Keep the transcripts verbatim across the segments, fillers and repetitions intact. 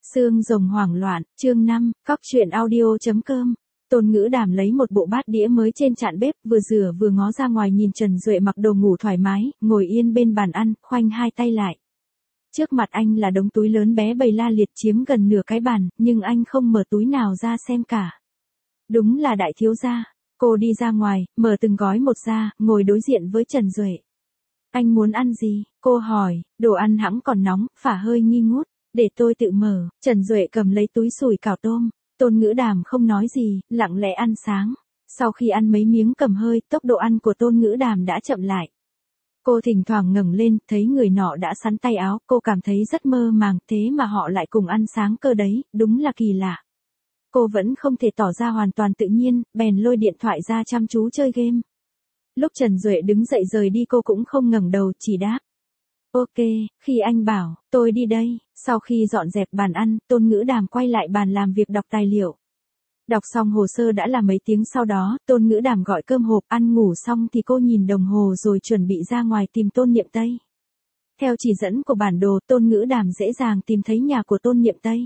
Xương rồng hoảng loạn, chương năm, cóc truyện audio.com. Tôn Ngữ Đàm lấy một bộ bát đĩa mới trên chạn bếp, vừa rửa vừa ngó ra ngoài nhìn Trần Duệ mặc đồ ngủ thoải mái, ngồi yên bên bàn ăn, khoanh hai tay lại. Trước mặt anh là đống túi lớn bé bầy la liệt chiếm gần nửa cái bàn, nhưng anh không mở túi nào ra xem cả. Đúng là đại thiếu gia. Cô đi ra ngoài, mở từng gói một ra, ngồi đối diện với Trần Duệ. Anh muốn ăn gì? Cô hỏi, đồ ăn hẵng còn nóng, phả hơi nghi ngút. Để tôi tự mở. Trần Duệ cầm lấy túi sủi cảo tôm. Tôn Ngữ Đàm không nói gì, lặng lẽ ăn sáng. Sau khi ăn mấy miếng cầm hơi, tốc độ ăn của Tôn Ngữ Đàm đã chậm lại. Cô thỉnh thoảng ngẩng lên, thấy người nọ đã sắn tay áo, cô cảm thấy rất mơ màng, thế mà họ lại cùng ăn sáng cơ đấy, đúng là kỳ lạ. Cô vẫn không thể tỏ ra hoàn toàn tự nhiên, bèn lôi điện thoại ra chăm chú chơi game. Lúc Trần Duệ đứng dậy rời đi cô cũng không ngẩng đầu, chỉ đáp. Ok, khi anh bảo, tôi đi đây. Sau khi dọn dẹp bàn ăn, Tôn Ngữ Đàm quay lại bàn làm việc đọc tài liệu. Đọc xong hồ sơ đã là mấy tiếng sau đó, Tôn Ngữ Đàm gọi cơm hộp, ăn ngủ xong thì cô nhìn đồng hồ rồi chuẩn bị ra ngoài tìm Tôn Niệm Tây. Theo chỉ dẫn của bản đồ, Tôn Ngữ Đàm dễ dàng tìm thấy nhà của Tôn Niệm Tây.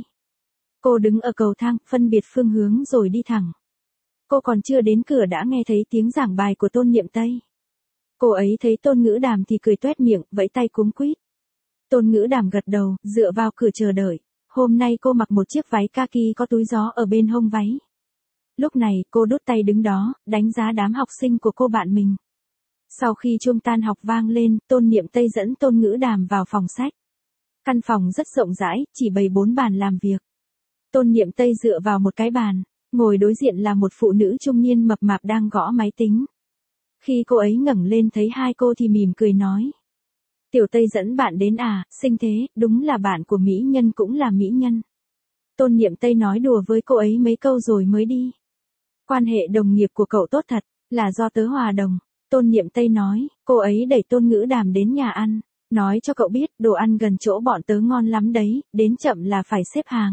Cô đứng ở cầu thang, phân biệt phương hướng rồi đi thẳng. Cô còn chưa đến cửa đã nghe thấy tiếng giảng bài của Tôn Niệm Tây. Cô ấy thấy Tôn Ngữ Đàm thì cười toét miệng, vẫy tay cuống quýt. Tôn Ngữ Đàm gật đầu, dựa vào cửa chờ đợi. Hôm nay cô mặc một chiếc váy kaki có túi gió ở bên hông váy. Lúc này cô đút tay đứng đó, đánh giá đám học sinh của cô bạn mình. Sau khi chuông tan học vang lên, Tôn Niệm Tây dẫn Tôn Ngữ Đàm vào phòng sách. Căn phòng rất rộng rãi, chỉ bày bốn bàn làm việc. Tôn Niệm Tây dựa vào một cái bàn, ngồi đối diện là một phụ nữ trung niên mập mạp đang gõ máy tính. Khi cô ấy ngẩng lên thấy hai cô thì mỉm cười nói. Tiểu Tây dẫn bạn đến à, xinh thế, đúng là bạn của mỹ nhân cũng là mỹ nhân. Tôn Niệm Tây nói đùa với cô ấy mấy câu rồi mới đi. Quan hệ đồng nghiệp của cậu tốt thật, là do tớ hòa đồng. Tôn Niệm Tây nói, cô ấy đẩy Tôn Ngữ Đàm đến nhà ăn. Nói cho cậu biết, đồ ăn gần chỗ bọn tớ ngon lắm đấy, đến chậm là phải xếp hàng.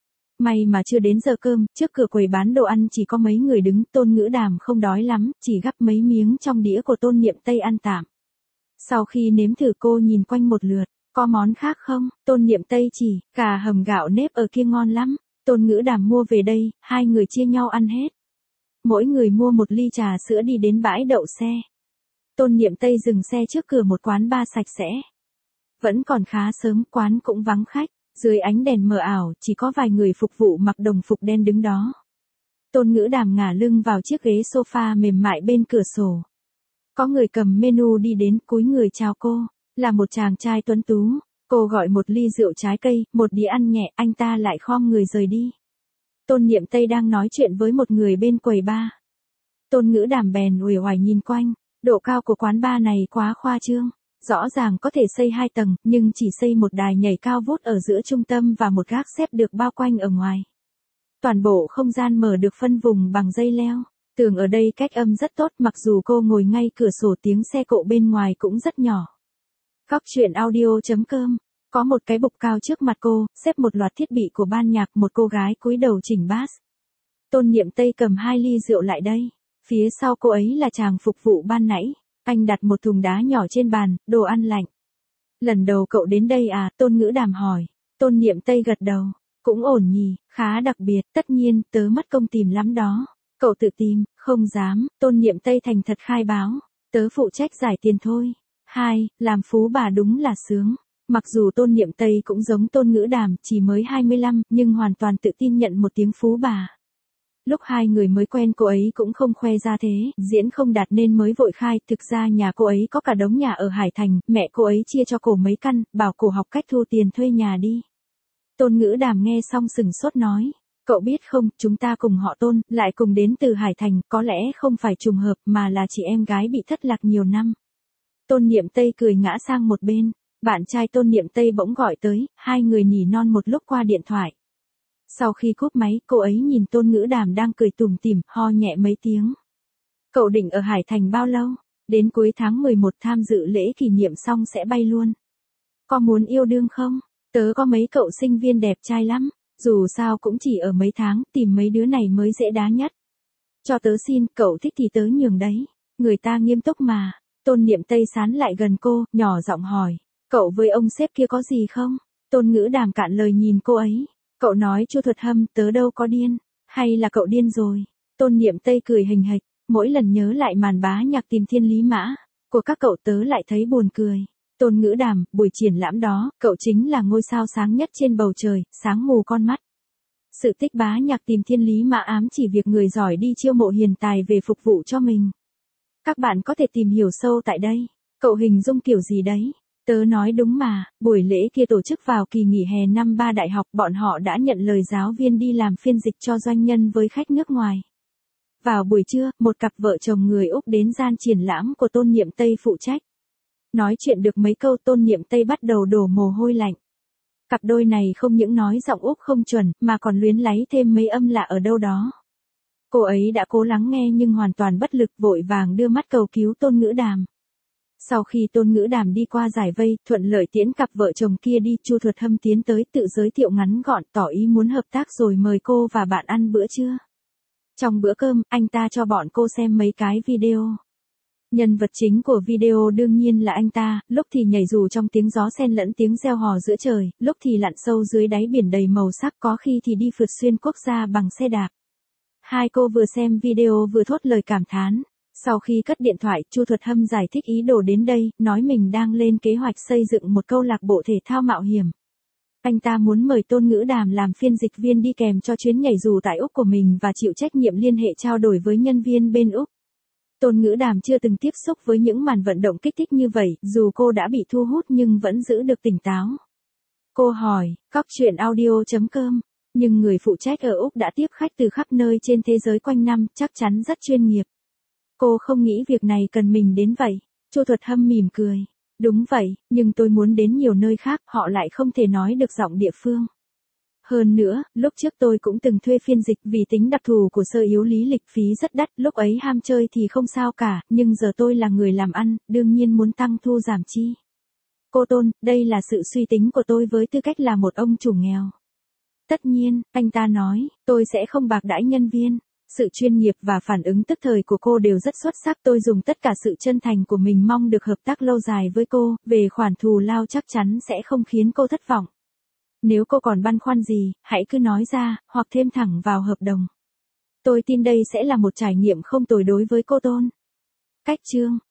May mà chưa đến giờ cơm, trước cửa quầy bán đồ ăn chỉ có mấy người đứng, Tôn Ngữ Đàm không đói lắm, chỉ gắp mấy miếng trong đĩa của Tôn Niệm Tây ăn tạm. Sau khi nếm thử cô nhìn quanh một lượt, có món khác không? Tôn Niệm Tây chỉ, cà hầm gạo nếp ở kia ngon lắm. Tôn Ngữ Đàm mua về đây, hai người chia nhau ăn hết. Mỗi người mua một ly trà sữa đi đến bãi đậu xe. Tôn Niệm Tây dừng xe trước cửa một quán bar sạch sẽ. Vẫn còn khá sớm, quán cũng vắng khách. Dưới ánh đèn mờ ảo, chỉ có vài người phục vụ mặc đồng phục đen đứng đó. Tôn Ngữ Đàm ngả lưng vào chiếc ghế sofa mềm mại bên cửa sổ. Có người cầm menu đi đến, cúi người chào cô, là một chàng trai tuấn tú. Cô gọi một ly rượu trái cây, một đĩa ăn nhẹ, anh ta lại khom người rời đi. Tôn Niệm Tây đang nói chuyện với một người bên quầy bar. Tôn Ngữ Đàm bèn uể oải nhìn quanh, độ cao của quán bar này quá khoa trương. Rõ ràng có thể xây hai tầng, nhưng chỉ xây một đài nhảy cao vút ở giữa trung tâm và một gác xếp được bao quanh ở ngoài. Toàn bộ không gian mở được phân vùng bằng dây leo. Tường ở đây cách âm rất tốt, mặc dù cô ngồi ngay cửa sổ tiếng xe cộ bên ngoài cũng rất nhỏ. Cóc truyện audio.com. Có một cái bục cao trước mặt cô, xếp một loạt thiết bị của ban nhạc, một cô gái cúi đầu chỉnh bass. Tôn Niệm Tây cầm hai ly rượu lại đây. Phía sau cô ấy là chàng phục vụ ban nãy. Anh đặt một thùng đá nhỏ trên bàn, đồ ăn lạnh. Lần đầu cậu đến đây à? Tôn Ngữ Đàm hỏi. Tôn Niệm Tây gật đầu. Cũng ổn nhỉ, khá đặc biệt, tất nhiên, tớ mất công tìm lắm đó. Cậu tự tìm, không dám, Tôn Niệm Tây thành thật khai báo. Tớ phụ trách giải tiền thôi. Hai, làm phú bà đúng là sướng. Mặc dù Tôn Niệm Tây cũng giống Tôn Ngữ Đàm, chỉ mới hai mươi lăm, nhưng hoàn toàn tự tin nhận một tiếng phú bà. Lúc hai người mới quen cô ấy cũng không khoe ra thế, diễn không đạt nên mới vội khai, thực ra nhà cô ấy có cả đống nhà ở Hải Thành, mẹ cô ấy chia cho cổ mấy căn, bảo cổ học cách thu tiền thuê nhà đi. Tôn Ngữ Đàm nghe xong sừng sốt nói, cậu biết không, chúng ta cùng họ Tôn, lại cùng đến từ Hải Thành, có lẽ không phải trùng hợp mà là chị em gái bị thất lạc nhiều năm. Tôn Niệm Tây cười ngã sang một bên, bạn trai Tôn Niệm Tây bỗng gọi tới, hai người nỉ non một lúc qua điện thoại. Sau khi cúp máy, cô ấy nhìn Tôn Ngữ Đàm đang cười tủm tỉm, ho nhẹ mấy tiếng. Cậu định ở Hải Thành bao lâu? Đến cuối tháng mười một tham dự lễ kỷ niệm xong sẽ bay luôn. Có muốn yêu đương không? Tớ có mấy cậu sinh viên đẹp trai lắm, dù sao cũng chỉ ở mấy tháng, tìm mấy đứa này mới dễ đá nhất. Cho tớ xin, cậu thích thì tớ nhường đấy. Người ta nghiêm túc mà. Tôn Niệm Tây sán lại gần cô, nhỏ giọng hỏi. Cậu với ông sếp kia có gì không? Tôn Ngữ Đàm cạn lời nhìn cô ấy. Cậu nói Chu Thuật Hâm, tớ đâu có điên, hay là cậu điên rồi? Tôn Niệm Tây cười hình hạch, mỗi lần nhớ lại màn bá nhạc tìm thiên lý mã của các cậu tớ lại thấy buồn cười. Tôn Ngữ Đàm, buổi triển lãm đó, cậu chính là ngôi sao sáng nhất trên bầu trời, sáng mù con mắt. Sự tích bá nhạc tìm thiên lý mã ám chỉ việc người giỏi đi chiêu mộ hiền tài về phục vụ cho mình. Các bạn có thể tìm hiểu sâu tại đây. Cậu hình dung kiểu gì đấy? Tớ nói đúng mà, buổi lễ kia tổ chức vào kỳ nghỉ hè năm ba đại học, bọn họ đã nhận lời giáo viên đi làm phiên dịch cho doanh nhân với khách nước ngoài. Vào buổi trưa, một cặp vợ chồng người Úc đến gian triển lãm của Tôn Niệm Tây phụ trách. Nói chuyện được mấy câu Tôn Niệm Tây bắt đầu đổ mồ hôi lạnh. Cặp đôi này không những nói giọng Úc không chuẩn, mà còn luyến láy thêm mấy âm lạ ở đâu đó. Cô ấy đã cố lắng nghe nhưng hoàn toàn bất lực, vội vàng đưa mắt cầu cứu Tôn Ngữ Đàm. Sau khi Tôn Ngữ Đàm đi qua giải vây, thuận lợi tiễn cặp vợ chồng kia đi, Chu Thuật Hâm tiến tới tự giới thiệu ngắn gọn, tỏ ý muốn hợp tác rồi mời cô và bạn ăn bữa trưa. Trong bữa cơm, anh ta cho bọn cô xem mấy cái video. Nhân vật chính của video đương nhiên là anh ta, lúc thì nhảy dù trong tiếng gió xen lẫn tiếng reo hò giữa trời, lúc thì lặn sâu dưới đáy biển đầy màu sắc, có khi thì đi phượt xuyên quốc gia bằng xe đạp. Hai cô vừa xem video vừa thốt lời cảm thán. Sau khi cất điện thoại, Chu Thuật Hâm giải thích ý đồ đến đây, nói mình đang lên kế hoạch xây dựng một câu lạc bộ thể thao mạo hiểm. Anh ta muốn mời Tôn Ngữ Đàm làm phiên dịch viên đi kèm cho chuyến nhảy dù tại Úc của mình và chịu trách nhiệm liên hệ trao đổi với nhân viên bên Úc. Tôn Ngữ Đàm chưa từng tiếp xúc với những màn vận động kích thích như vậy, dù cô đã bị thu hút nhưng vẫn giữ được tỉnh táo. Cô hỏi, cóc truyện audio chấm com, nhưng người phụ trách ở Úc đã tiếp khách từ khắp nơi trên thế giới quanh năm, chắc chắn rất chuyên nghiệp. Cô không nghĩ việc này cần mình đến vậy. Chu Thuật Hâm mỉm cười. Đúng vậy, nhưng tôi muốn đến nhiều nơi khác, họ lại không thể nói được giọng địa phương. Hơn nữa, lúc trước tôi cũng từng thuê phiên dịch, vì tính đặc thù của sơ yếu lý lịch phí rất đắt, lúc ấy ham chơi thì không sao cả, nhưng giờ tôi là người làm ăn, đương nhiên muốn tăng thu giảm chi. Cô Tôn, đây là sự suy tính của tôi với tư cách là một ông chủ nghèo. Tất nhiên, anh ta nói, tôi sẽ không bạc đãi nhân viên. Sự chuyên nghiệp và phản ứng tức thời của cô đều rất xuất sắc, tôi dùng tất cả sự chân thành của mình mong được hợp tác lâu dài với cô, về khoản thù lao chắc chắn sẽ không khiến cô thất vọng. Nếu cô còn băn khoăn gì, hãy cứ nói ra, hoặc thêm thẳng vào hợp đồng. Tôi tin đây sẽ là một trải nghiệm không tồi đối với cô Tôn. Cách chương